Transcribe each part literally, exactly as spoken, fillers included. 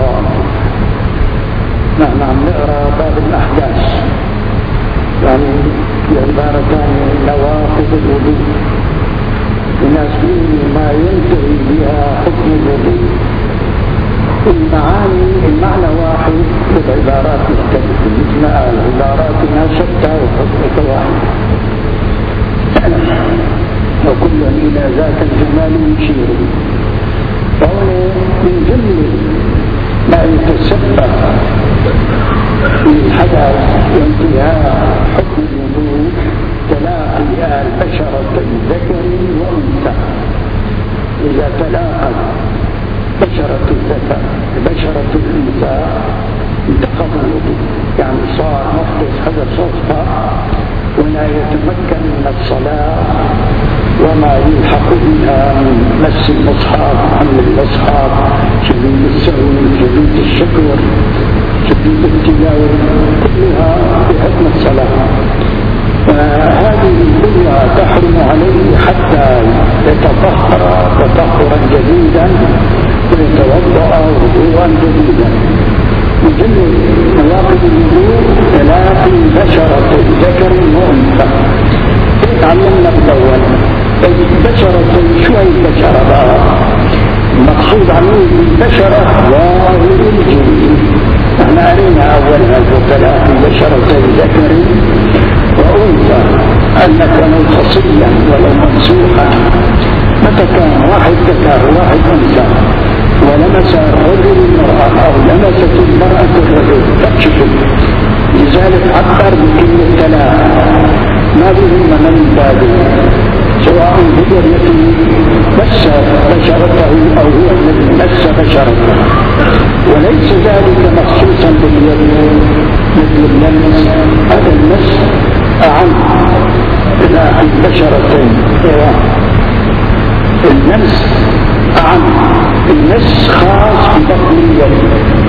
الله. نحن عم نقرأ باب الأحداث، يعني بعبارتان نواقض الوضوء، يناسبني ما ينتهي بها حكم الوضوء. المعاني المعنى واحد بالعبارات مختلفة، مثل ما قال عباراتنا شتى وحكمك واحد، وكل إلى ذاك الجمال يشير. فهنا من جملة ما يتسبب في الحدث وانتهاء حكم الوضوء تلاقي البشرة ذكر وأنثى. إذا تلاقت بشرة الذكر بشرة الأنثى انتقض الوضوء، يعني صار محدث هذا صدفة ولا يتمكن من الصلاة وما يلحق بها من مس المصحف، حمل المصحف، شديد السهو، شديد الشكر، شديد التلاوة، كلها بحكم الصلاة. فهذه كلها تحرم عليه حتى يتطهر تطهرا جديدا ويتوضأ وضوءا جديدا. من جملة نواقض الوضوء تلاقي بشرة ذكر وأنثى. تعلمنا بالأول البشرة شو هي البشرة بقى؟ المقصود عنه البشرة ظاهر الجلد. احنا قرينا أولا تلاقي بشرة ذكر وأنثى أن كانوا خصيا ولو ممسوحا. متى كان واحد ذكر وواحد أنثى ولمس الرجل المرأة أو لمست المرأة الرجل تكشف، لذلك عبر بكلمة تلاقي، ما بهم من باده، سواء هي التي مس بشرته أو هو الذي مس بشرته. وليس ذلك مخصوصا باليد مثل اللمس، هذا المس أعم إلى البشرتين، المس أعم، المس خاص ببطن اليد.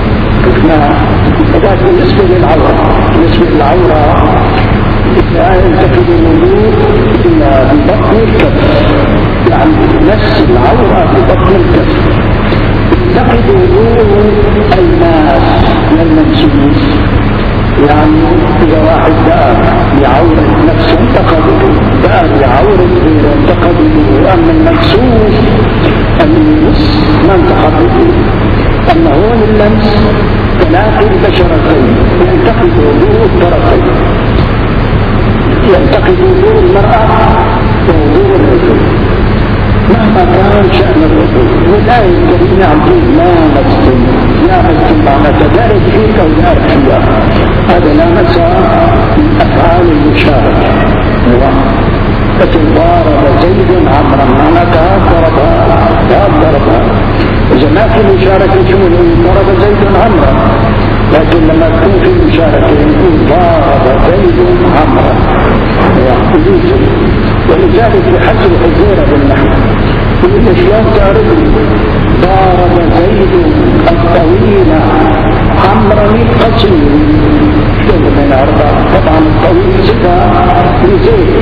هذا بالنسبة للعورة. بالنسبة للعورة إذا ينتقل الوضوء إلى بطن الكف، يعني مس العورة ببطن الكف، ينتقل الوضوء الماس والمنسوس. يعني إذا واحد دار بعورة نفسه انتقده، دار بعورة غيره انتقده. أما المنسوس المس ما انتقده. أما هو اللمس تلاقي البشرتين ينتقد وضوء الطرفين، ينتقد وضوء المرأة ووضوء الرجل مهما كان شأن الرجل. والآية الكريمة عبدين لا مستم لا مستم معنى تدارك فيك أو دارك فيها. هذا لا مسا من أفعال المشاركة. فتضارب زيد عمرا معنى ضربها ضربها. إذا ما في مشاركة يقول ضرب زيد عمرا، لكن لما تكون في مشاركة يقول ضارب زيد عمرا. ولذلك يحسب الحزيرة بالنحو يقول شلون تعرف ضارب زيد الطويل عمرا القصير. شلون بين أربعة؟ طبعا الطويل صفة لزيد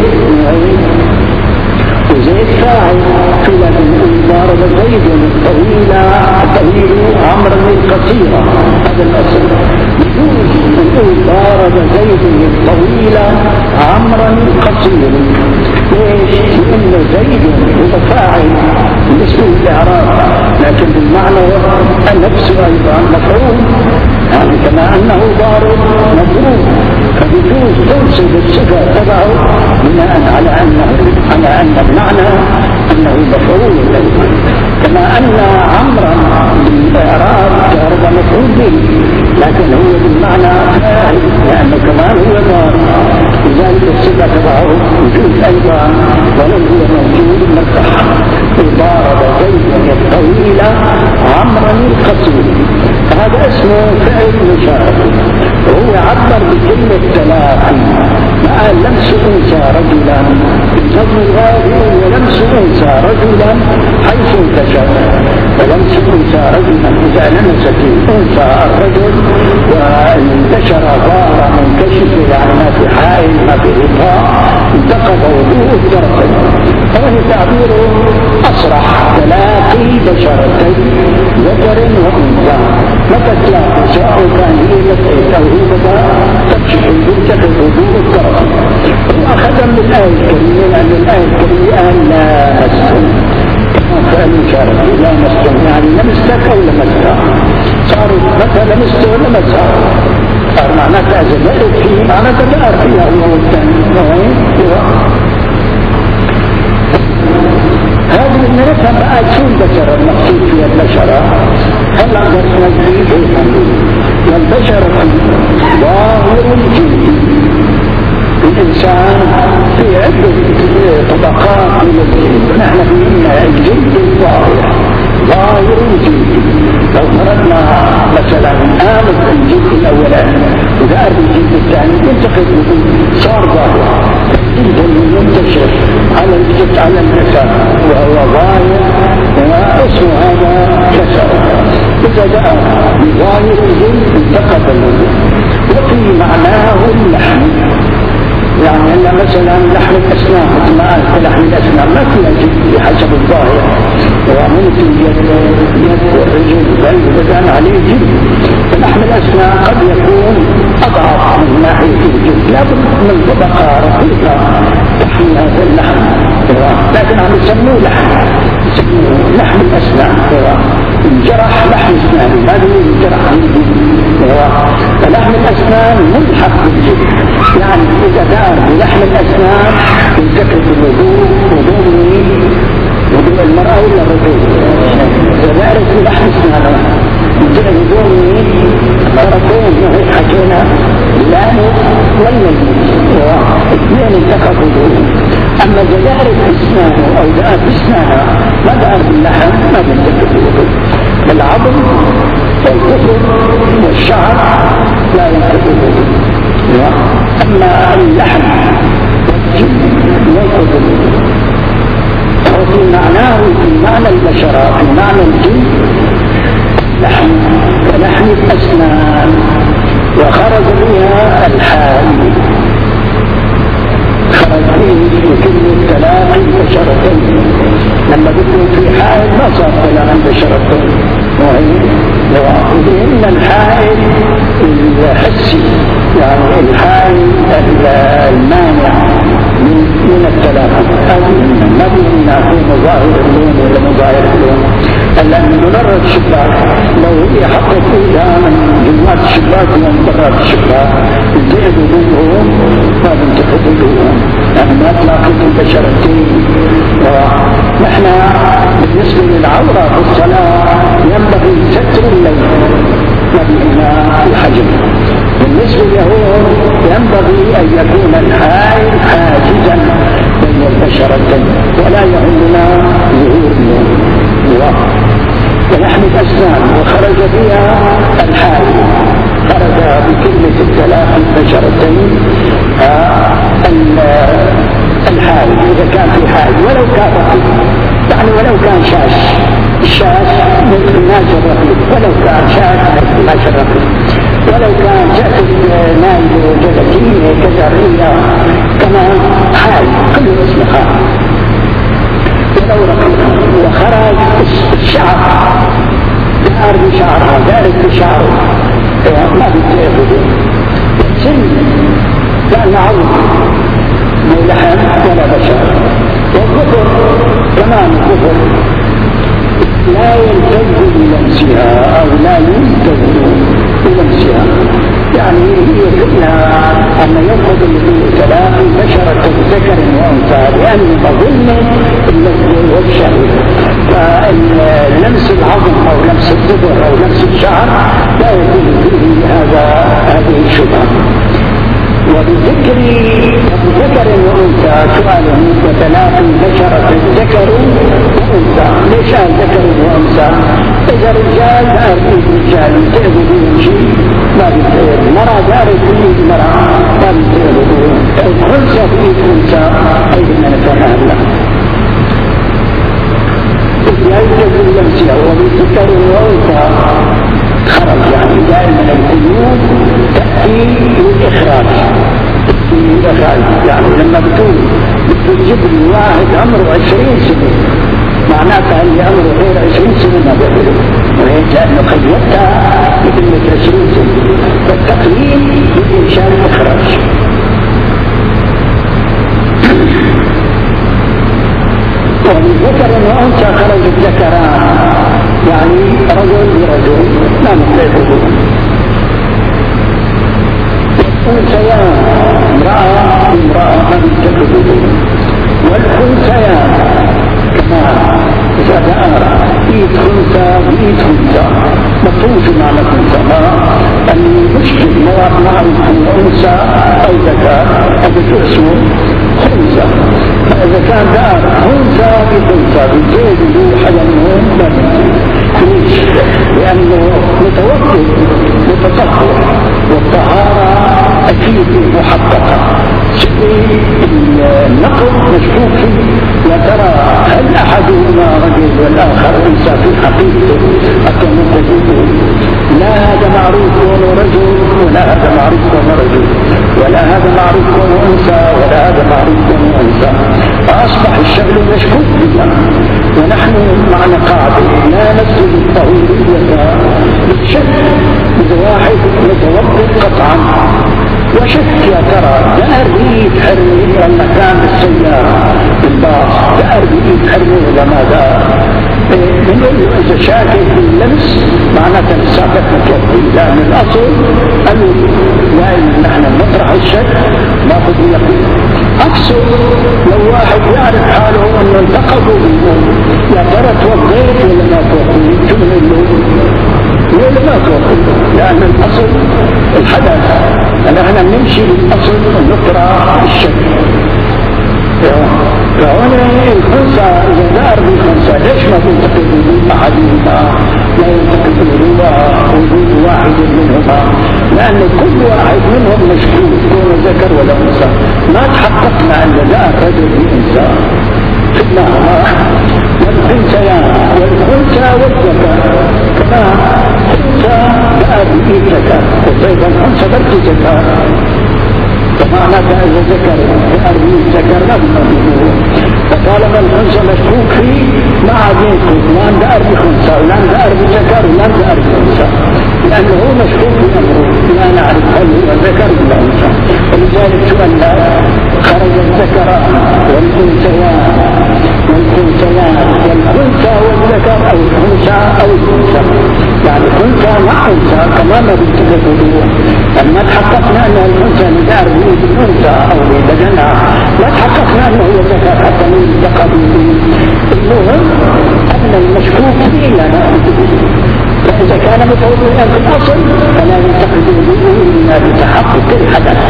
وزيد فاعل. قيل أن ضارب زيد الطويل الطويل عمرا القصير، هذا الأصل. يجوز أن ضارب زيد الطويل عمرا القصير. ليش؟ لأن زيد هو فاعل بالنسبة للإعراب، لكن بالمعنى النفس أيضا مفعول، يعني كما أنه ضارب مضروب، فيجوز تنسب الصفة تبعه بناء على أنه على أن المعنى أنه مفعول أيضا، كما أن عمرا بالإعراب كهرب مفعول به، لكن هو بالمعنى فاعل لأنه كمان هو ضارب. لذلك الصفة تبعه وجود أيضا ولو هو موجود مرتاح. ضارب زيد الطويل عمرا القصير، هذا اسمه فعل مشاركة، وهو عبر بكلمة تلاقي. قال لمس أنثى رجلا بالفضل الغالي، ولمس أنثى رجلا حيث انتشر. ولمس أنثى رجلا إذا لمست الأنثى الرجل وانتشر ظاهرة منكشفة، يعني ما في حائل ما في غطاء، انتقض وضوء الطرفين. هذا تعبيره أصرح، تلاقي بشرتين ذكر وأنثى. متى مثلا استولى مسار صار معناتها زدت فيه معناتها دار فيها هو والثاني هذه المرتبة بقى شو البشر المقصود فيها البشرة هل أقدر نجد والبشرة ظاهر الجلد الإنسان في عدة طبقات من الجلد نحن فينا الجلد الظاهر ظاهر الجلد لو فرضنا مثلا آمد الجلد الأولاني وذهب الجلد الثاني ينتقد صار ظاهر الجلد المنتشر على الجلد على النساء وهو ظاهر واسم هذا كسر إذا جاء بظاهر الجلد انتقد الجلد وفي معناه اللحم يعني أن مثلا لحم الأسنان مثل ما قلت لحم الأسنان ما فيها جلد بحسب الظاهر وممكن يد يد الرجل بل بدأنا عليه جلد فلحم الأسنان قد يكون أضعف من ناحية الجلد لابد من طبقة رقيقة تحمي هذا اللحم لكن عم يسموه لحم يسموه لحم الأسنان الجرح لحم أسنان ما هو الجرح الجلد فلحم الأسنان ملحق بالجلد يعني إذا دار بلحم الأسنان ينتقل بالوضوء وضوء وضوء المرأة إلا الرجل وذلك بلحم أسنان ينتقل وضوء مرتين وهي حكينا اللانه والمجلس اثنين انتقل وضوء أما إذا دارت أسنانه أو دارت أسنانها ما دار باللحم ما ينتقل بالوضوء العظم والكفر والشعر لا ينتقل بالوضوء أما اللحم والجلد ينقض وفي معناه في معنى البشرة في معنى الجلد لحم كلحم الأسنان وخرج بها الحائل خرج فيه في كل تلاقي بشرتين لما بيكون في حائل ما صار كلام بشرتين وإن الحائل الحسي يعني الحائل المانع من من التلاقي ما بينا في مظاهر اللون ولا مظاهر اللون لأن مجرد الشباك لو هي حطت إيدها من جنوات الشباك ومن برات الشباك الجئد وضوءهم ما بنتقد وضوءهم يعني ما تلاقي البشرتين ونحن بالنسبة للعورة في الصلاة ينبغي ستر الليل وبإنا الحجم بالنسبة لهم ينبغي أن يكون الحائل حاجزا بين البشرتين ولا يهمنا ظهور النور ولحم الأسنان وخرج بها الحائل خرج بكلمة الثلاث البشرتين الحائل إذا كان في حائل ولو كان رقيق يعني ولو كان شاش الشاش مثل الناس الرقيق ولو كان شاش مثل الناس الرقيق ولو كان جسد نايل وجدتين كجرية كمان حائل كل اسم حائل ولو رقيق وخرج الشعر دار بشعرها دارت بشعره ما بيتأخذ السن لأن عظم مو لحم ولا بشر والكفر كمان الكفر لا يلتز بلمسها أو لا يلتز بلمسها يعني هي كلها أن ينقض الثلاث بشرة ذكر وأنثى لأن تظن الذي والشهوة فلمس العظم أو لمس الذكر أو لمس الشعر لا يكون فيه هذا هذه الشبهة وبذكر ذكر وأنثى سؤاله وثلاث بشرة ذكر وأنثى ليش قال ذكر وأنثى إذا رجال أريد رجال تأذي شيء ما بيتأذي مرة دارت فيه مرة ما بيتأذي الخلصة فيه أنثى أيضا نتفهم له إذ يجب اللمسية وبذكر وأنثى خرج يعني دائما القيود تأتي للإخراج الإخراج يعني لما بتقول بتجيب الواحد عمره عشرين سنة معناتها اللي عمره غير عشرين سنة ما بيعمله وهيك لأنه قيدتها بكلمة عشرين سنة فالتقييد بالإنشاء الإخراج وذكر وأنثى خرج الذكران يعني رجل برجل ما نتعبه والأنثيان امرأة امرأة ما يتكلمون، والأنثيان كما إذا دار إيد خنثى وإيد خنثى مطروش معنى خنثى أن يشكل مواقع مع الأنثى أو ذكر هذا اسمه خنثى. فإذا كان دار خنثى بخنثى بالزيد له حاجة منهم لا ليش؟ لأنه متوقف متطهر والطهارة أكيد محققة. النقل مشكوك فيه، يا ترى هل أحدهما رجل والآخر أنثى في حقيقته أكثر من تجده؟ لا هذا معروف كونه رجل ولا هذا معروف كونه رجل، ولا هذا معروف كونه أنثى ولا هذا معروف كونه أنثى، فأصبح الشغل مشكوك فيه. ونحن معنا قاعدة لا نسلب الطهورية بالشك إذا واحد متوقف قطعا وشك يا ترى دار بإيد حرمي ولا كان بالسيارة بالباص دار بإيد حرمي ولا ماذا؟ بنقول له إذا شاكك باللمس معناته الساقط متوقف، لأن الأصل أنه لأن نحن نطرح الشك ناخذ يقين. أقصد لو واحد يعرف حاله أنه التقطوا بالنوم يا ترى توقيت ولا ما توقيت؟ شو بنقول له؟ ولا ما توقيت؟ لأن الأصل الحدث نحن نمشي بالأصل ونطرح الشك. فهنا الخنثى إذا دار بالخنثى ليش ما تنتقل وجود أحدهما؟ لا ينتقل وجود واحد منهما، لأن كل واحد منهم مشكوك كونه ذكر ولا أنثى. ما تحققنا أن دار رجل بأنثى فإنهما والأنثيان والخنثى والذكر كما خنثى دار بإيد ذكر وطيب الخنثى برد ذكر، فمعنى إذا ذكر بأرضي ذكر نفسه. فطالما الخنثى مشكوك فيه ما عاد ينكت لان دار بخنثى ولان دار بذكر ولان دار بخنثى، لأنه هو مشكوك في أمره لا نعرف هل هو ذكر ولا أنثى. ولذلك سؤالنا خرج الذكران والأنثيان والأنثيان والخنثى والذكر أو الخنثى أو الأنثى، يعني خنثى مع أنثى كما ما بنتكلم. لما تحققنا أن الأنثى ندار بإيد الأنثى أو ببدنها لا تحققنا أنه هو ذكر حتى من التقى به. المهم أن المشكوك فيه لا نأخذ، فإذا كان متوضئا في الأصل فلا ينتقد به إلا بتحقق الحدث.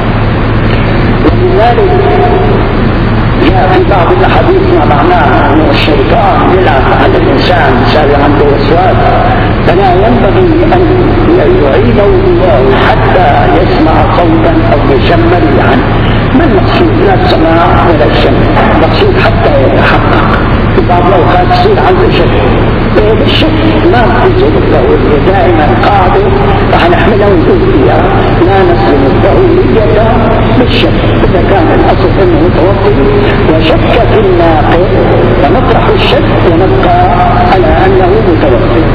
ولذلك جاء في بعض الأحاديث ما معناه أن الشيطان يلعب على الإنسان يساوي عنده وسواس، فلا ينبغي أن يعيده الله حتى يسمع صوتا أو يشم ريحا. ما المقصود؟ لا السماع ولا الشم، المقصود حتى يتحقق. في بعض الأوقات يصير عنده شك، بالشك لا تجد الضرورية، دائما قاعدة راح نحملها ونقول فيها لا نسلم الضرورية بالشك. إذا كان الأصل أنه متوقف وشك في الناقض فنطرح الشك ونبقى على أنه متوقف.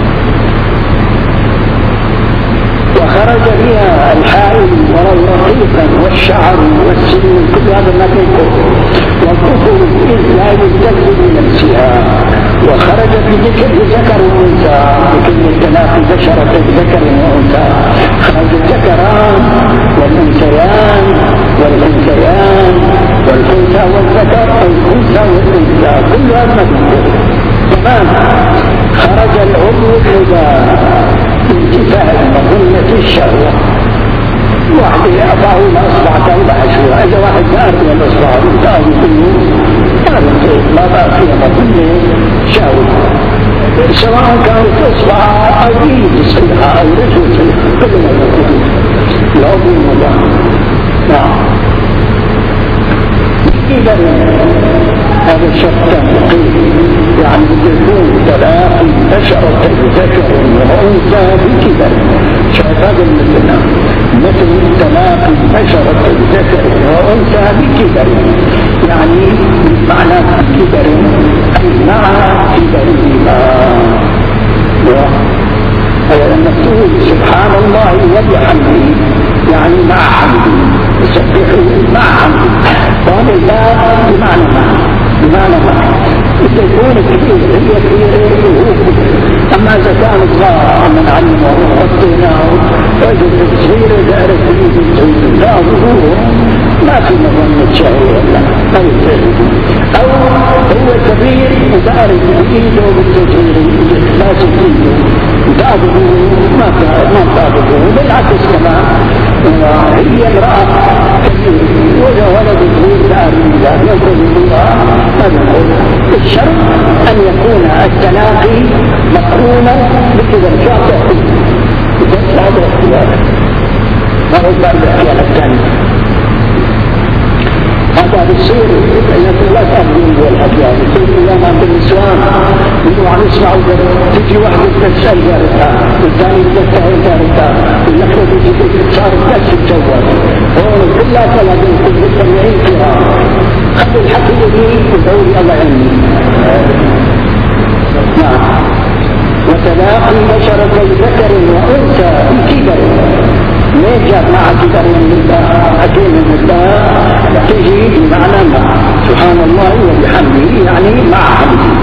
وخرج بها الحائل ولو رقيقا والشعر والسن كل هذا ما تنكر والكفر إذ لا يستجد بنفسها. وخرج بذكر ذكر وانثى لكن التلاقي بشرة ذكر وانثى، خرج الذكران والانثيان والانثيان والانثى والذكر او الانثى والانثى كل هذا ما تنكر. تمام. خرج العضو الربا انتفاع مظنة الشهوة، واحد يأبعه الأصبع تأبع شوية، إذا واحد يأبع الأصبع ويتأبع كله ما بقى فيها مظنة شهوة، سواء كانت أصبع أو إيد صحيحة أو رجل صحيحة كل ما يكون العضو المباح. نعم. إذا هذا الشرط تنقيم، يعني يكون تلاقي بشرة ذكر وأنثى بكبر. شايف هذا المثل مثل تلاقي بشرة ذكر وأنثى بكبر، يعني معنى كبر أي مع كبرهما. أي أن تقول سبحان الله وبحمده يعني مع حمده، يسبحه مع حمده. وهذا الباب بمعنى معنى بمعنى معنى إذا يكون كبير هي كبيرة. أما إذا كان الله من علمه وغطيناه رجل صغير دائرة كبير دائما بكذا الشاطئ بس هذا اختيار ما هو بالاختيار الثاني. هذا بتصير لكن لا تأخذون بالأحيان يصير أيام عند النسوان يقولوا عم يسمعوا تجي واحدة تسأل جارتها والثاني تسأل جارتها والأخرى تجي صار تأسي الجوال هون كلها فلازم يكون مستمعين فيها خلي الحكي يجي ودوري الله علمي. نعم. وتلاقي بشرة ذكر وأنثى بكبر ليه جاء مع كبر من الله حكيم من الله تجي بمعنى مع سبحان الله وبحمده يعني مع حمده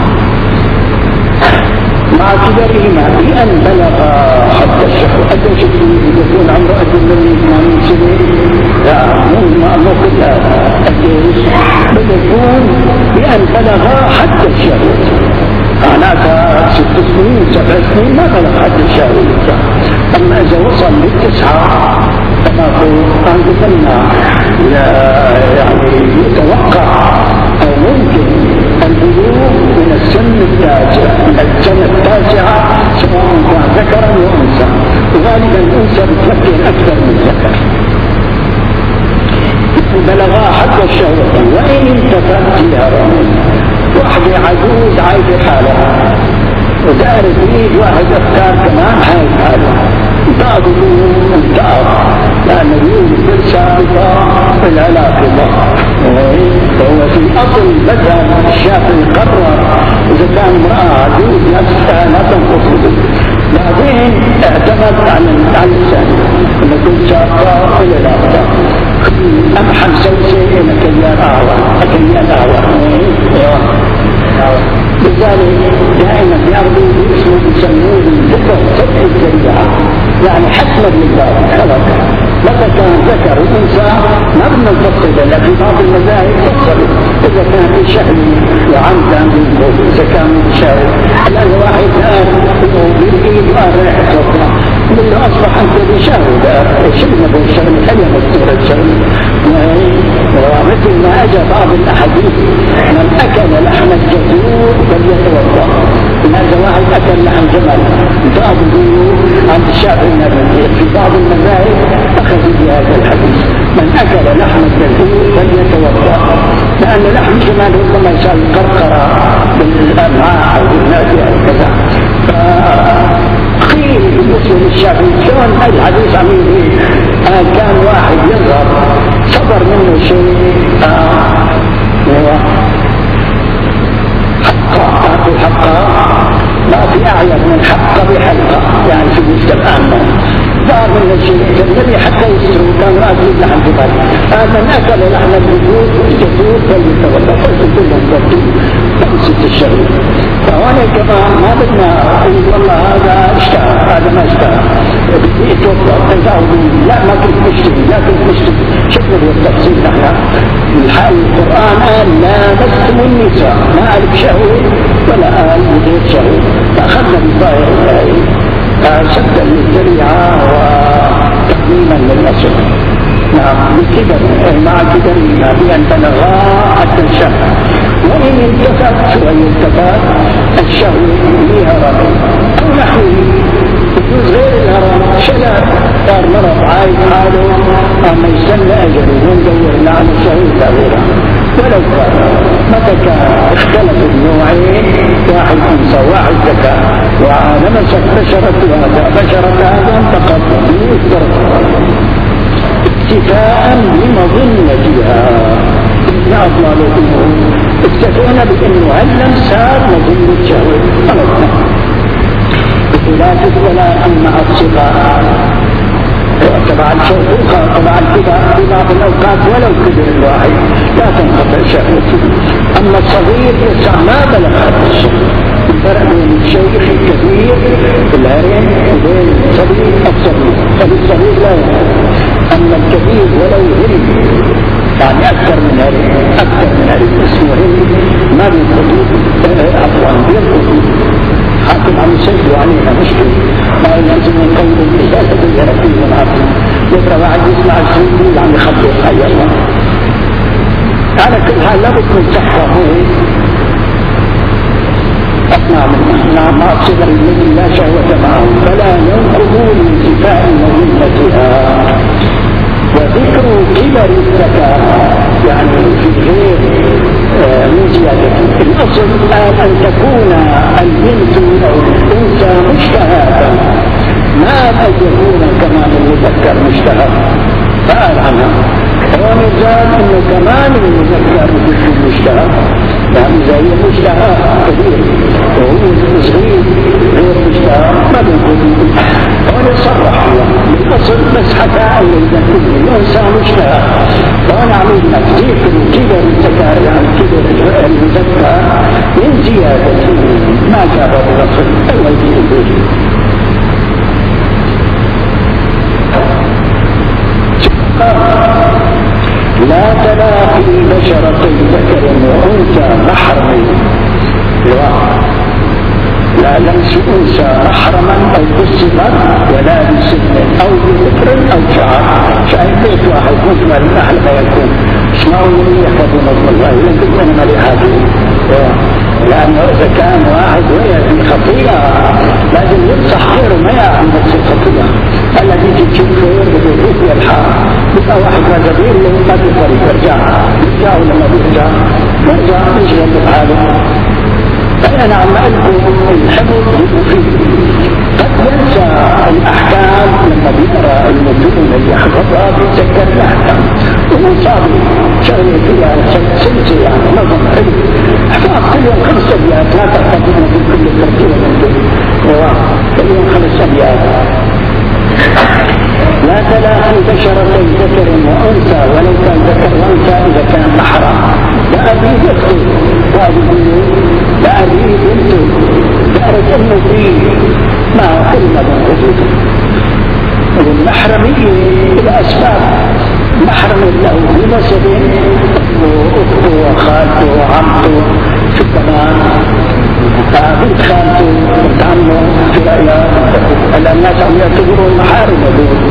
مع كبرهما بأن بلغ حتى الشهر أدى شكله يكون عمره أدى من ثمانين سنة لا مو مو كلها أديش بل يكون بأن بلغ حتى الشهر معناتها ست سنين سبع سنين ما بلغ حتى الشهر. أما إذا وصل للتسعة كما قال بسمنا يعني يتوقع أو ممكن البلوغ من السن التاسع من السنة التاسعة سواء كان ذكرا وأنثى وغالبا الأنثى بتمكن أكثر من الذكر بلغها حتى الشهوة. وإن انتفت فيها رمي واحدة عجوز عايشة حالها ودارت بإيد واحد أفكار كمان هاي حالها انتقضوا انتقض لأن اليوم السابقة العلاقة وهو في أصل بدأ الشافعي قرر إذا كان امرأة عجوز نفسها لا تنقص بعدين اعتمد على الثاني أن كل شابة إلى الأفضل أمحن سوسي إلى كليان أعوى كليان أعوى لذلك دائما يأخذوا باسمه يسموه الذكر فتح الزريعة يعني حسنا لله خلق متى كان ذكر وانثى ما بدنا نفصل لأن في بعض المذاهب فصل إذا كان في شهر وعمدا إذا كان في شهر لأن واحد قال بالإيد وقال رايح توقع من أصبح أنت بشهر شبنا بالشهر خلينا مستورة الشهر ومثل ما أجى بعض الأحاديث من أكل لحم الجزور فليتوضأ هذا واحد أكل لحم جمل بعضه عن الشافعي في بعض المذاهب أخذوا بهذا الحديث من أكل لحم الجزور فليتوضأ لأن لحم جمل ربما يصير قرقرة بالأمعاء أو بالنافع أو كذا. قيل بالنسبة للشافعي شلون الحديث عن آه كان واحد يظهر صدر منه شيء آه حقا الحقا ما في أعيب من حقا بحلقة يعني في المجتمع ظهر منه شيء النبي حتى يسروا كان رأسه لحم جبال هذا من أكل لحم الجزور الجزور فليتوضأ قلت كلهم ضبطوا خمسة الشهر. فهنا كمان ما بدنا نقول والله هذا اشتهى هذا ما اشتهى بدي اتوضأ تزاوجوا لا ما كنت مشتري لا كنت مشتري شكرا بالتفصيل نحن الحال القرآن قال لا مسوا النساء ما قال بشهوة ولا قال بغير شهوة فأخذنا بظاهر الآية سدا للذريعة وتقديما للأصل. نعم بكبر مع كبرهما بأن بلغا حتى الشهر. وإن انتفت شوية انتفت الشهوة بها رمي أو نحوه يجوز غير الهرم شلال صار مرض عايز حاله أما يسمى أجله وندور على الشهوة لا غيرها ولو كان متى كان اختلف النوعين واحد أنثى واحد ذكر ولمست بشرة هذا بشرة هذا انتقض بيوت اكتفاء بمظنتها إن أضلالهم اكتفينا بأنه هل صار مظنة شهوة خلصنا بخلاف الثلاث مع الصغار طبعا الشهوة طبعا في بعض الأوقات ولو كبر الواحد لا تنقطع شهوته. أما الصغير يسع ما بلغ هذا الشيء الفرق بين الشيخ الكبير الهرم وبين الصغير الصغير فالصغير لا يهرم أما الكبير ولو هرم يعني أكثر من هرم أكثر من هرم اسمه هرم ما بينقضي عفوا بينقضي حاكم عن الشيء وعليها مشكل ما يلزم من قول إذا تغير فيه العقل يقرأ واحد يسمع الشيء يقول عم يخبر حي الله. على كل حال لابد من صحة أصنع منها مع الصغر التي لا شهوة معه فلا ينقضوا لانتفاء مهمتها. وذكر كبر الذكاء يعني في غير من زيادة الأصل أن تكون البنت أو الأنثى مشتهاة، ما أن يكون كمان المذكر مشتهى فقال عنها. ومثال أنه كمان المذكر يكون مشتهى، يعني زي مشتهى كبير وهو صغير غير مشتهى ما بنقول وانا صرح بالأصل بس حتى أن إذا كل الأنثى مشتهى وانا عمل ذكر كبر الذكر يعني كبر المذكر من زيادة ما جاب الرسل الله يجيب لا تلاقي بشرة ذكر وأنثى محرم لا لمس أنثى محرما أو بالصغر ولا بسن أو بذكر أو شعر شايف بيت واحد مجمل النحل فيكون اسمعوا من يحفظون الله لكن أنا مالي هذه لأنه إذا كان واحد وهي في خطيئة لازم ينصح غيره ما يعمل نفس الخطيئة الذي تشوف غير بيت الحار يبقى واحد مجبير له ما بيقدر يرجع يرجع ولما بيرجع يرجع يشغل بحاله. فأنا عم أذكر الحفظ فيه قد ينسى الأحكام لما بيقرأ المتون اللي يحفظها بيتذكر الأحكام ومصابي شغله فيها سلسة يعني نظم حلو احفظ كل يوم خمس أبيات لا تحفظون في كل الترتيب كل يوم خمس أبيات. لا تلاقي بشرة ذكر وأنثى ولو كان ذكر وأنثى إذا كان محرم لا أبي يخطئ وأبي لا أبي بنته دارت أمه فيه ما كلمة موجودة. والمحرمية الأسباب محرم له بنسب وأخته وخالته وعمته في الزمان بنت خالته بنت عمه في العيال الناس عم يعتبروا المحارم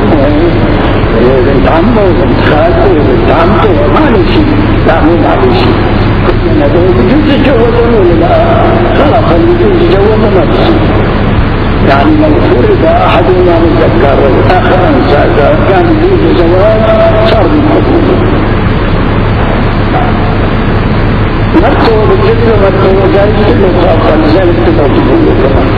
بنت عمه وبنت خالته وبنت عمته ما له شيء لا مو عليه شيء كلنا دول بجوز يتجوزون ولا لا خلاص اللي بجوز يتجوزون ما بصير يعني لو فرض أحدنا مذكر والآخر أنثى إذا كان يجوز زواج صار بالحكم مرته بجد مرته جاي كله خاصة لذلك تبعتبه كمان.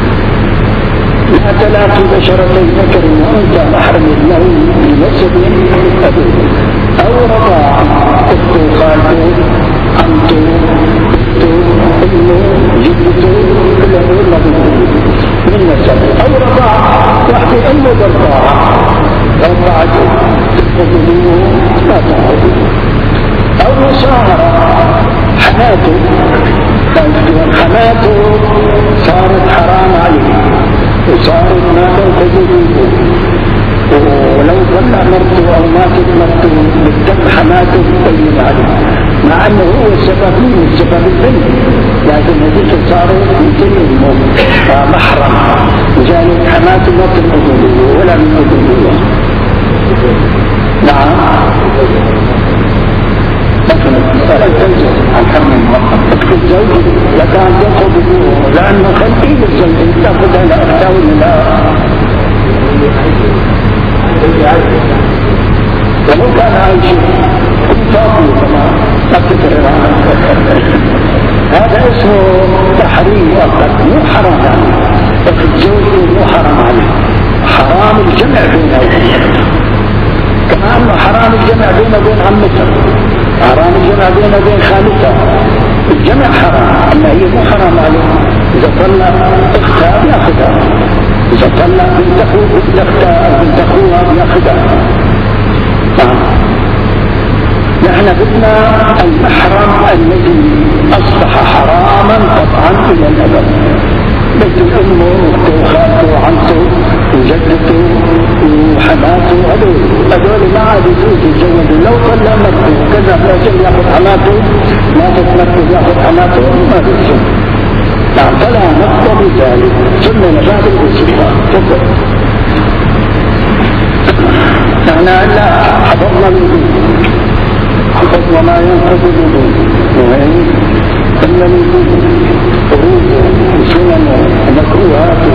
لا تلاقي بشرة ذكر وأنثى محرم له بنسب أبيه أو رضاع أخته خالته عمته أخته أمه جدته كله الله من نسب أو رضاع واحدة أمه بالرضاعة رضعته تأخذه لا تأخذه أو مصاهرة حماته حماته صارت حرام عليه وصارت ما تنقذ ولو ظل مرته أو ماتت مرته بالدم حماته تبين عليه مع أنه هو السبب من السبب البنت لكن هذيك صارت مثل الموت محرم لذلك حماته ما تنقذ ولا من أذنه. نعم فلا تنزل عن حرم المؤقت الزوج لكان تأخذ بوه لأنه خلقي بالزوج تأخذها لأخته ولا ولو كان عايش كنت أقول كما أفتكر هذا اسمه تحريم مؤقت مو حرام عليه الزوج مو حرام عليه حرام الجمع بينه كما أنه حرام الجمع بينه وبين عمته حرام الجمع بينه وبين خالته الجمع حرام أما هي مو حرام عليه إذا طلع أختها بيأخذها إذا طلع بنت أخوه بنت أختها أو بنت أخوها بيأخذها. نحن بدنا المحرم الذي أصبح حراما قطعا إلى الأبد مثل أمه وأخته وخالته وعمته وجدته وحماته هذول هذول ما عاد يجوز يتزوجوا لو طلع مرته كذا فاجل ياخذ حماته ما تتمرته ياخذ حماته ما بيجوز. نعم فلا نقض بذلك ثم نجاب الاستغفار. تفضل. نحن لا حفظنا الوضوء حفظنا ما ينقض الوضوء وإن كنا الوضوء فروضه وسننه ومكروهاته،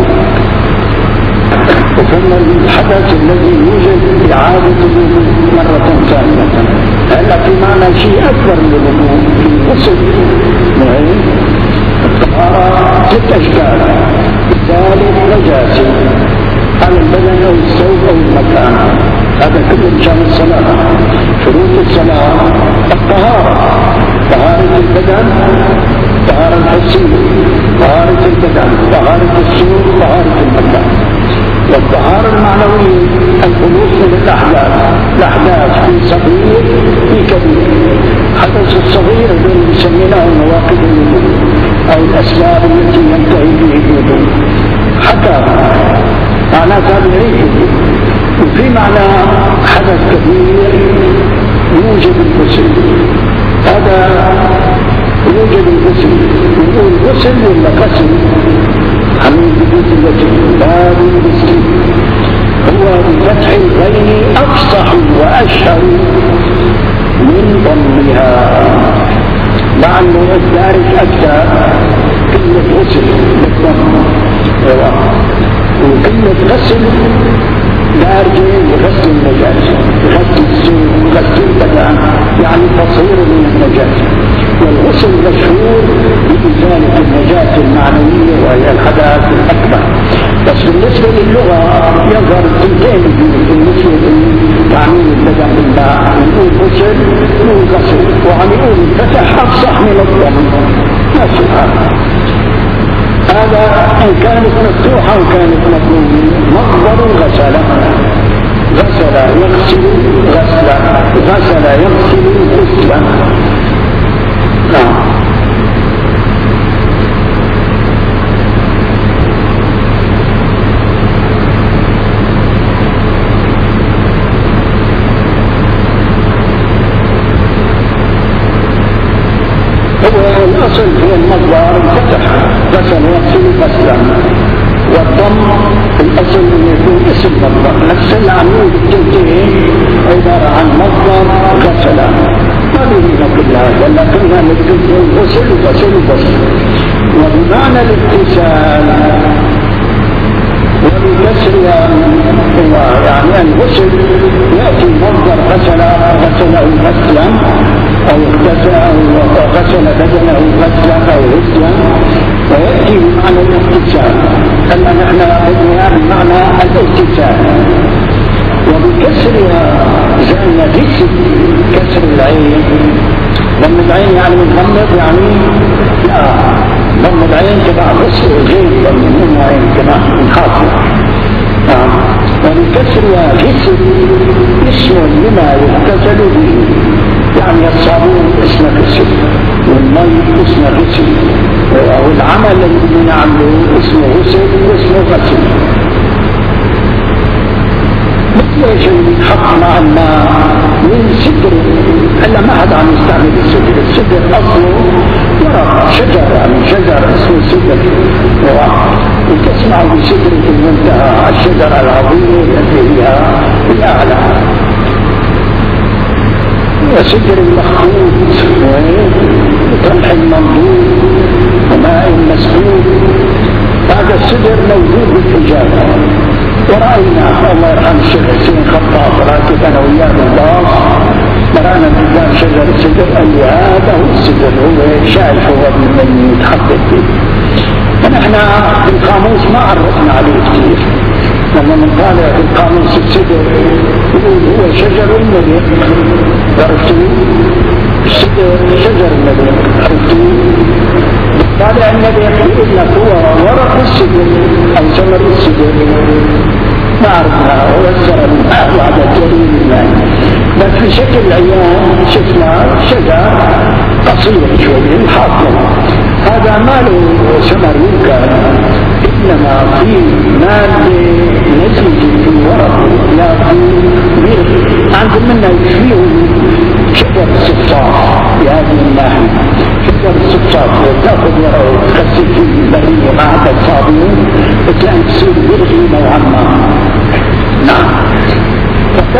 وثم الحدث الذي يوجد إعادته مرة ثانية. هلا في معنى شيء أكبر من الوضوء، في غسل معين. الطهارة ست أشكال: ثالث نجاسة على البدن أو الثوب أو المكان، هذا كله مشان الصلاة. شروط الصلاة الطهارة: طهارة البدن، طهارة الحسية، طهارة البدن، طهارة الثوب، طهارة المكان. والطهارة المعنوية الخلوص من الأحداث، الأحداث في صغير في كبير. حدث الصغير الذي يسمونه نواقض الوضوء أو الأسباب التي ينتهي به الوضوء، حتى معناه تابعيه. وفي معنى حدث كبير يوجد الغسل، هذا يوجد الغسل. نقول غسل ولا غسل؟ عن جدود الوجه. باب الغسل هو بفتح الغين أفصح وأشهر من ضمها، مع أنه الدارج أكثر كلمة غسل بالضم، وكلمة غسل دارجة لغسل النجاسة، غسل السوء، غسل البدن، يعني تصوير من النجاسة. والغسل مشهور بإزالة النجاسة المعنوية وهي الحدث الأكبر. بس بالنسبة للغة يظهر الثنتين بالنسبة لتعميم البدن بالماء، نقول غسل نقول غسل، وعم يقول الفتح أفصح من الضم، نفس الحال. هذا إن كانت مفتوحة وكانت مضمومة. مصدر غسل، غسل يغسل غسلا، غسل يغسل غسلا. نعم. هو الأصل هو المصدر الفتح، غسل يغسل غسلا، والضم الأصل أن يكون اسم مصدر. نفس العمود التنتين عبارة عن مصدر غسل، ما بيهنا كل هذا، لكنها نتكلم غسل غسل غسل. وبمعنى الاتصال وبكسرها هو يعني الغسل يأتي مصدر غسل، غسله غسلا أو غسل بدنه غسلا أو غسلا، ويأتي بمعنى الاتصال. أما نحن أخذنا بمعنى الاتصال. وبكسرها زالنا غسل، كسر العين. ضم العين يعني متغمض، يعني لا، ضم العين تبع غسل غير ضم العين كما خاصة. نعم. وبكسرها غسل اسم لما يغتسل به، يعني الصابون اسمه غسل، والمي اسمه غسل، والعمل الذي نعمله اسمه غسل واسمه غسل. مثل شيء يتحط مع الماء من سدر. هلا ما حد عم يستعمل السدر. السدر اصله ورق شجر، يعني شجر اسمه سدر، وتسمع بسدرة المنتهى، الشجرة العظيمة التي هي الاعلى. وسدر المخطوط وطرح المنضود وماء مسكوب، هذا السدر موجود بالحجاز. ورأينا الله يرحم الشيخ حسين خطاب راكب أنا وياه بالباص، مرأنا قدام شجر السدر، قال لي هذا هو السدر، هو شايف هو من يتحقق فيه. فنحن بالقاموس ما عرفنا عليه كثير. لما نطالع بالقاموس السدر يقول هو شجر الملك، عرفتوا؟ السدر شجر الملك، عرفتوا؟ طالع النبي يقول لك هو ورق السدر أو ثمر السدر، ما عرفنا. هو السر الماء وعلى جريم الماء، بس في شكل العيان شفنا شجر قصير شوي حاطم. هذا ما له ثمر يمكن، إنما في مادة نتيجة في ورقه يأكل مرغ. عندهم منا يشفيه شجر الصفصاف بهذه الناحية. شجر الصفصاف تأخذ ورقه وتغسل فيه البرية مع هذا الصابون، بتلاقي تصير مرغي نوعا ما. نعم. فكان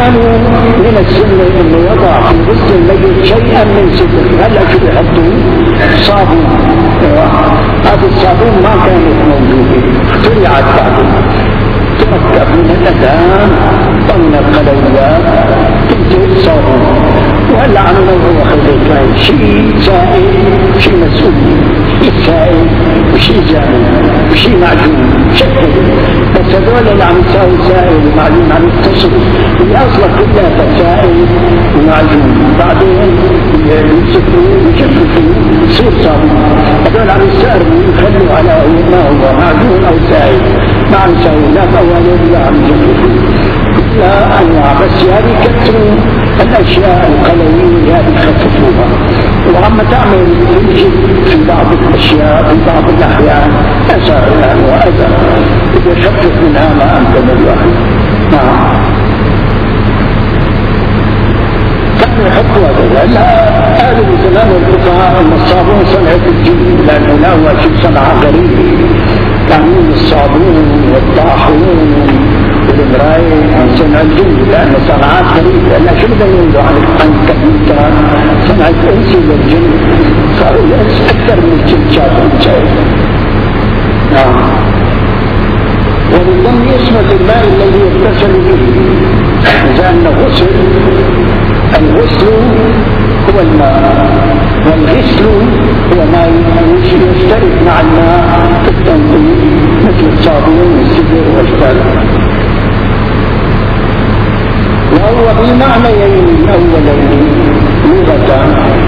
كانوا من السنة انه يضع في غسل الميت شيئا من سدر. هلا شو يحطوا؟ صابون. هذا الصابون ما كانت موجودة، اخترعت بعدين، تركب من الأدهان ضمن القلويات تنتج صابون. وهلا عم نوع خليك شيء سائل شيء مسؤول، شيء سائل وشيء جامد وشيء معجون شكل. بس هذول اللي عم يساوي سائل ومعجون عم يتصلوا هي اصلا كلها سائل ومعجون، بعدين يمسكوا ويشكلوا يصير صابون. هذول عم يستقربوا يخلوا على ما هو معجون او سائل، ما عم يساوي لا قوالب لا عم يشكلوا لا انواع. بس هذه كثروا الاشياء القلويه هذه خففوها، وعم تعمل تنجد في بعض الاشياء في بعض الاحيان اثر واذى، اذا خفف منها ما امكن الواحد. نعم كانوا يحطوا هذا. لا قالوا زمان الفقهاء ان الصابون صنعه الجن، لانه لا هو شيء صنعه غريبه. قانون الصابون والطاحون والمرايه عن صنع الجن، لأن صنعات غريبة. لا شو بدنا نقول عن الكمبيوتر صنعة أنسي للجن، صاروا الأنس أكثر من الجن شافوا شيء. نعم. وللدم يسمة الماء الذي يغتسل به، لأن غسل الغسل هو الماء، والغسل هو ما يشترك مع الماء في التنظيف مثل الصابون والسدر والشرب. وهو بالمعنيين الأولين لغة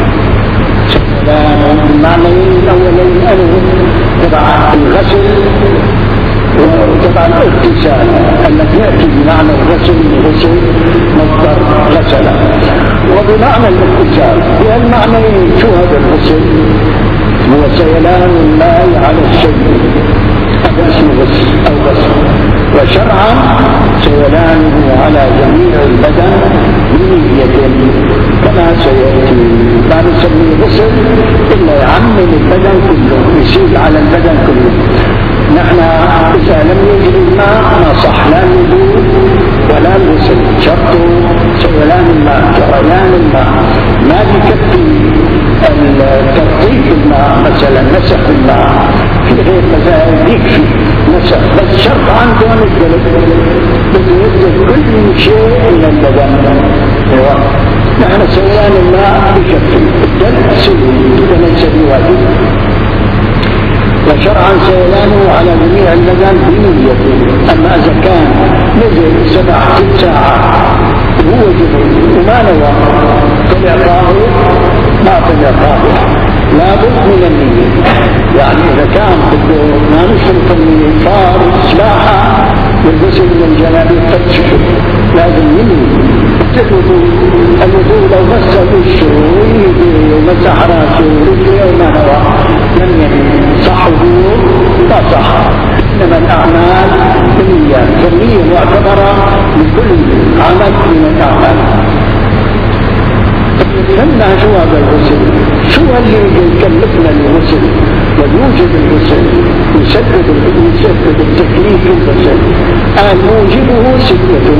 المعنيين الأولين أنه تبع الغسل وتبع الاغتسال التي يأتي بمعنى الغسل الغسل مصدر غسل، وبمعنى الاغتسال والمعنيين شو هذا الغسل؟ هو سيلان الماء على الشيء، هذا اسمه غسل أو غسل. وشرعا سيلانه على جميع البدن بنية كما سيأتي، لا نسميه غسل إلا يعمم البدن كله، يسيل على البدن كله. نحن إذا لم يجد الماء ما صح لا الوضوء ولا الغسل، شرطه سيلان الماء جريان الماء. ما بكفي ترطيب الماء مثلا نسخ الماء في غير مذاهب يكفي نسخ، بس شرط عندهم الجلد بده يبذل كل شيء إلى البدن. نحن سيلان الماء بكفي، الجلد سلوي وليس بواجب. وشرعا سيلانه على جميع البدن بنيته. أما إذا كان نزل سبع ست ساعات وهو جبل وما نوى طلع طاهر ما طلع طاهر، لابد من النية. يعني إذا كان بده ما نشرط النية صار إصلاحا بالغسل من الجنابة تكشفه لازم ينوي. الوضوء الوضوء لو غسل وشه ويديه ومسح راسه ورجله وما نوى لم ينوي، صح وضوء لا صح. إنما الأعمال بالنيات، فالنية معتبرة لكل عمل من الأعمال. فهمنا شو هذا الغسل؟ شو اللي يكلفنا الغسل ويوجد الغسل يسبب يسبب التكليف الغسل؟ قال موجبه ستة: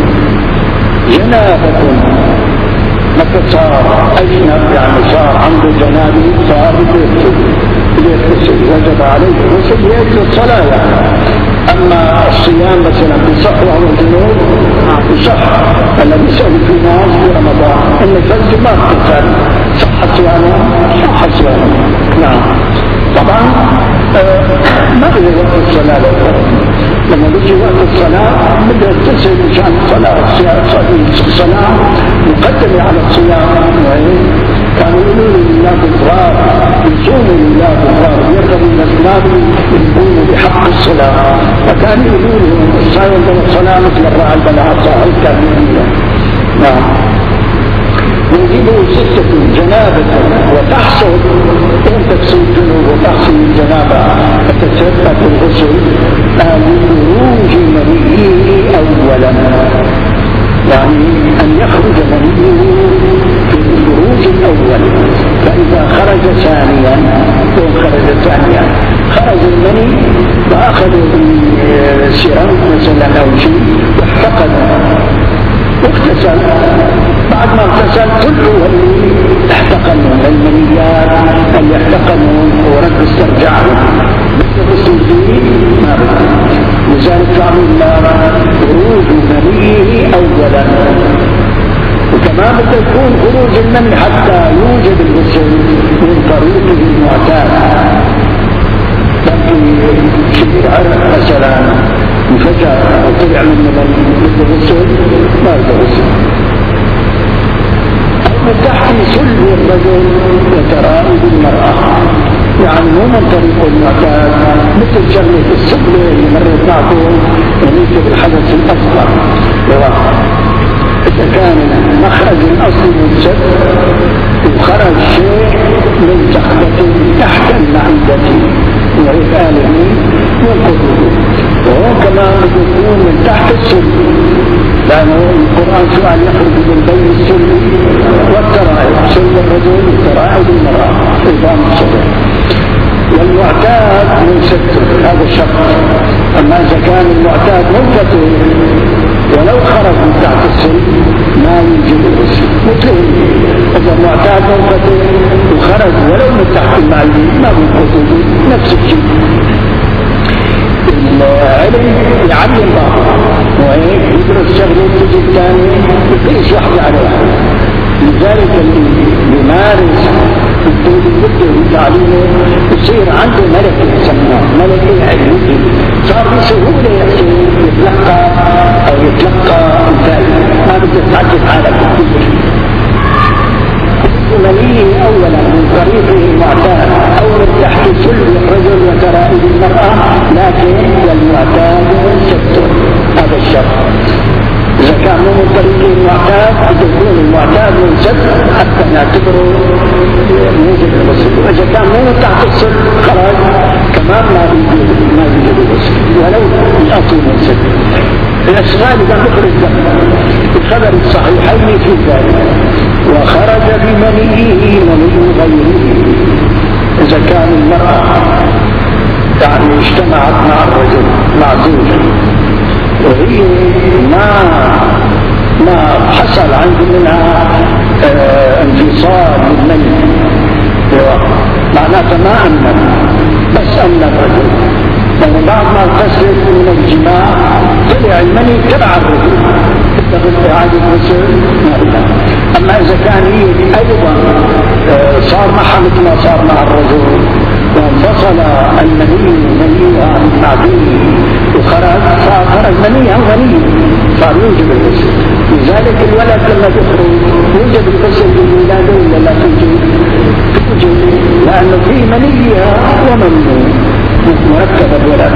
جنابة، متى صار أجنب يعني صار عنده جنابه صار يغتسل وجب عليه الغسل يأتي الصلاة يعني. أما الصيام مثلا بصح وهو جنوب بصح، أنا بيسأل في ناس في رمضان إن الفجر ما اغتسل صح صيامه صح صيامه. نعم طبعا آه ما إذا وقت الصلاة لما بيجي وقت الصلاة بده يغتسل مشان الصلاة. الصلاة مقدمة على الصيام. كانوا يقولوا لله بالغار يصوموا لله بالغار يرغبوا الأسباب يقوموا بحق الصلاة، فكانوا يقولوا الصائم بين الصلاة مثل الراعي البلاء صاحب كاملية. نعم. يجيبوا ستة: جنابة، وتحصل إن تكسر الجنوب وتحصل الجنابة فتتسبب الغسل لخروج منيه أولا، يعني أن يخرج منيه في الخروج الأول. فإذا خرج ثانيا وإن خرج ثانيا خرج المني وأخذوا بالسيران مثلا أو شيء واحتقد اغتسل، بعد ما اغتسل كله اللي احتقنوا المنيات اللي احتقنوا ورد استرجعهم بالسجين ما بد. لذلك قالوا خروج منيه اولا، وكمان بده يكون خروج المني حتى يوجد الغسل من طريقه المعتاد. لكن شيء عرق مثلا انفجر وطلع من بده غسل ما بده غسل. من تحت سلب الرجل وترائب المرأة، يعني مو من طريق المعتاد مثل شغلة السبلة اللي مرت معكم ونيت بالحدث الأصغر. إذا كان المخرج الأصلي منسد وخرج شيء من تحت تحت المعدة وهي آله والقدود، وهو كمان يكون من تحت السلب، لأنه القرآن سؤال يخرج من بين السلب والترائب، سلب الرجل والترائب المرأة إضام الصدر. والمعتاد منسد هذا الشرط. أما إذا كان المعتاد منفتح ولو خرج من تحت السلب ما يوجد الغسل، مثل إذا المعتاد منفتح وخرج ولو من تحت المعدة ما يوجد نفس الشيء. العلم يعلم بعض وهيك يدرس شغله تجي الثاني يقيس واحدة على واحدة. لذلك اللي بيمارس الدول المدة وتعليمه يصير عنده ملكة يسموها ملكة علمية، صار بسهولة يتلقى أو يتلقى مثالي ما بده تعجب حالك كثير. منيه أولا من طريقه المعتاد أو من تحت سلب الرجل وترائب المرأة، لكن والمعتاد منسد هذا الشرط. إذا كان من طريقه المعتاد يكون المعتاد منسد حتى نعتبره موجب الغسل، وإذا كان من تحت السلب خرج كمان ما يوجد ما يوجد الغسل ولو الأصل منسد. الأسغال إذا نخرج الخبر الصحيحين في ذلك وخرج بمنيه مني غيره. إذا كان المرأة يعني اجتمعت مع الرجل مع زوجها وهي ما ما حصل عند منها اه انفصال بالمني، معناته ما أمن بس أمن الرجل، لأن بعد ما اغتسل من الجماع طلع المني تبع الرجل تغل إعادة غسل ما إلا. أما إذا كان هي أيضا صار معها مثل ما صار مع الرجل وانفصل المني منيها عن المعدي وخرج صار خرج منيها غني صار يوجب الغسل. لذلك الولد لما يخرج يوجب الغسل بالولاده ولا لا توجب؟ توجب، لأنه في منيها ومنه مركب الولد.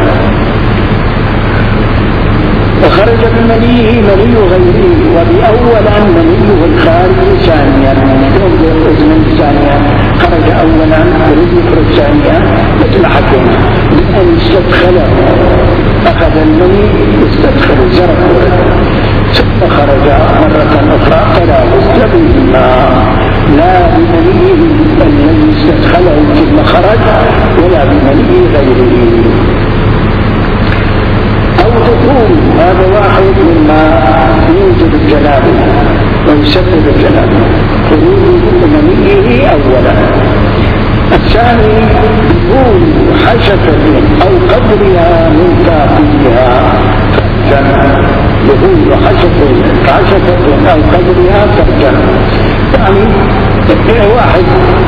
وخرج بمنيه مني غيره وبأولا منيه الخارج ثانيا، ينظر إذن ثانيا خرج أولا يريد يخرج ثانيا مثل حكينا بأن استدخله أخذ المني استدخل زرق ثم خرج مرة أخرى فلا غسل بهما، لا بمنيه الذي استدخله ثم خرج ولا بمنيه غيره. أو دخول هذا واحد مما يوجد الجنابة ويسبب الجنابة، خروج منيه أولا. الثاني دخول حشفة أو قدرها من كافيها فرجا، دخول حشفة حشفة أو قدرها فرجا، يعني واحد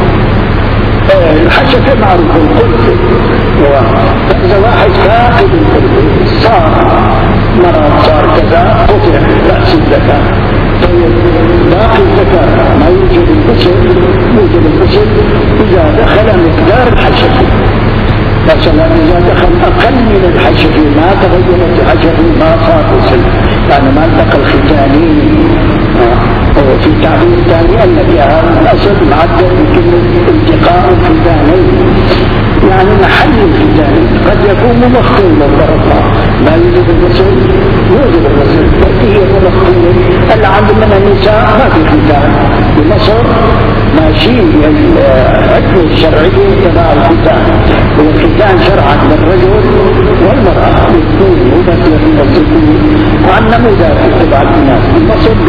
الحشفة معروف القلب، فإذا واحد فاقد القلب صار مرض صار كذا قطع رأس الذكر، طيب باقي الذكر ما يوجد الغسل، يوجد الغسل إذا دخل مقدار الحشفة. مثلا إذا دخل أقل من الحشفة ما تغيرت الحشفة ما صار غسل، يعني ما التقى الختانين. وفي تعبير ثاني الذي هذا الأصل معدل بكلمة التقاء الختانين، يعني محل الختانين قد يكون ممخن للطرفة لا يوجد الغسل، يوجد الغسل وهي ممخنة. اللي عندنا النساء ما في ختان بمصر ماشي الحكم الشرعي تبع الختان، والختان شرعا للرجل والمرأة يكون مبكر الذكور مع النموذج في بعض الناس المقصود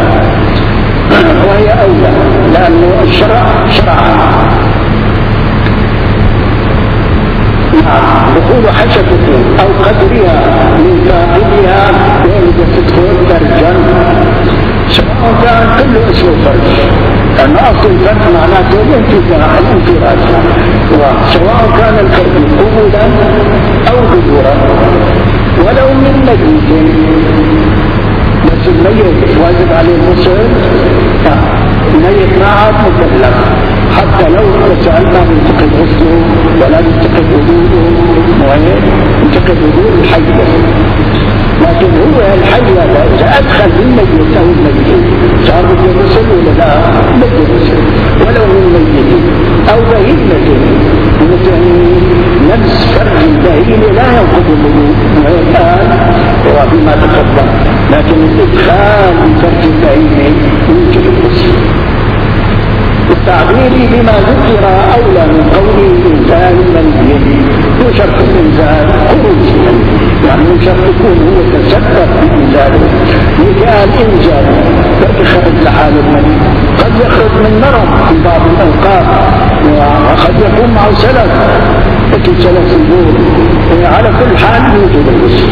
وهي أولى لأنه الشرع شرعا. دخول حشفة أو قدرها من فاقدها وإذا تدخل درجا سواء كان كل اسم فرج، لأن أصل الفرج معناته الانتفاع الانفراد، وسواء كان الفرج قبولا أو ظهورا ولو من ميت، بس الميت واجب عليه الغسل، الميت ما عاد مكلف حتى لو سألنا ينتقد غسله ولا ينتقد وجوده، ينتقد وجود الحية، لكن هو الحية إذا أدخل الميت أو الميت صار بده غسل ولا لا؟ بده غسل ولو من ميت أو بهيمة، مثل نفس فرج البهيمة لا ينقض الوضوء والآن هو فيما تقدم، لكن الإدخال بفرج البهيمة يوجب الغسل. التعبير بما ذكر أولى من قوله إنزال المنزل، يشرط الإنزال خروج يعني يشرط يكون هو تسبب بإنزاله، مثال إنزال فإخرج لحال المنزل قد يخرج من مرض في بعض الأوقات وقد يكون معه سلف، لكن سلف الجور على كل حال يوجد الغسل.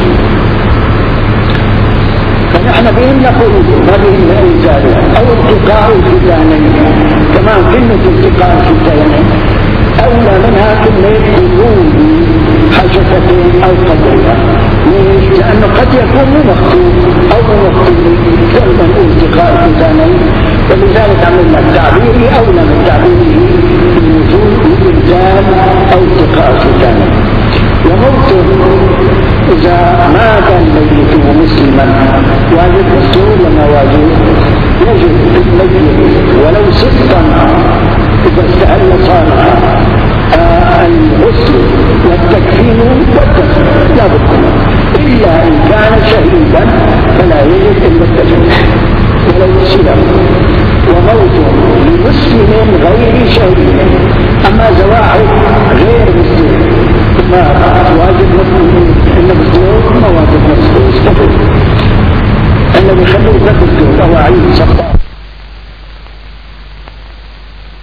فنحن بإن خروج ما بإن إنزاله أو التقاء الفتانين، كما كلمة التقاء الفتانين أولى منها كلمة خروج حشفة أو قدرها. ليش؟ لأنه قد يكون ممخوض أو ممخوض كلمة التقاء الفتانين، ولذلك عملنا التعبير أولى من تعبيره بوجود الإنزال أو التقاء الفتانين. وموت إذا مات الميت مسلما واجب السور وما واجب يجب الميت ولو ستا إذا استهل صالحا الغسل والتكفين والدفن لا بد إلا إن كان شهيدا فلا يجب إلا الدفن ولو سلم. وموت لمسلم غير شهيد، أما زواحف غير مسلم ما واجب مسلم إلا مسلم ما واجب مسلم استفد إلا بيخلوا ذات الدول أو عيد سقط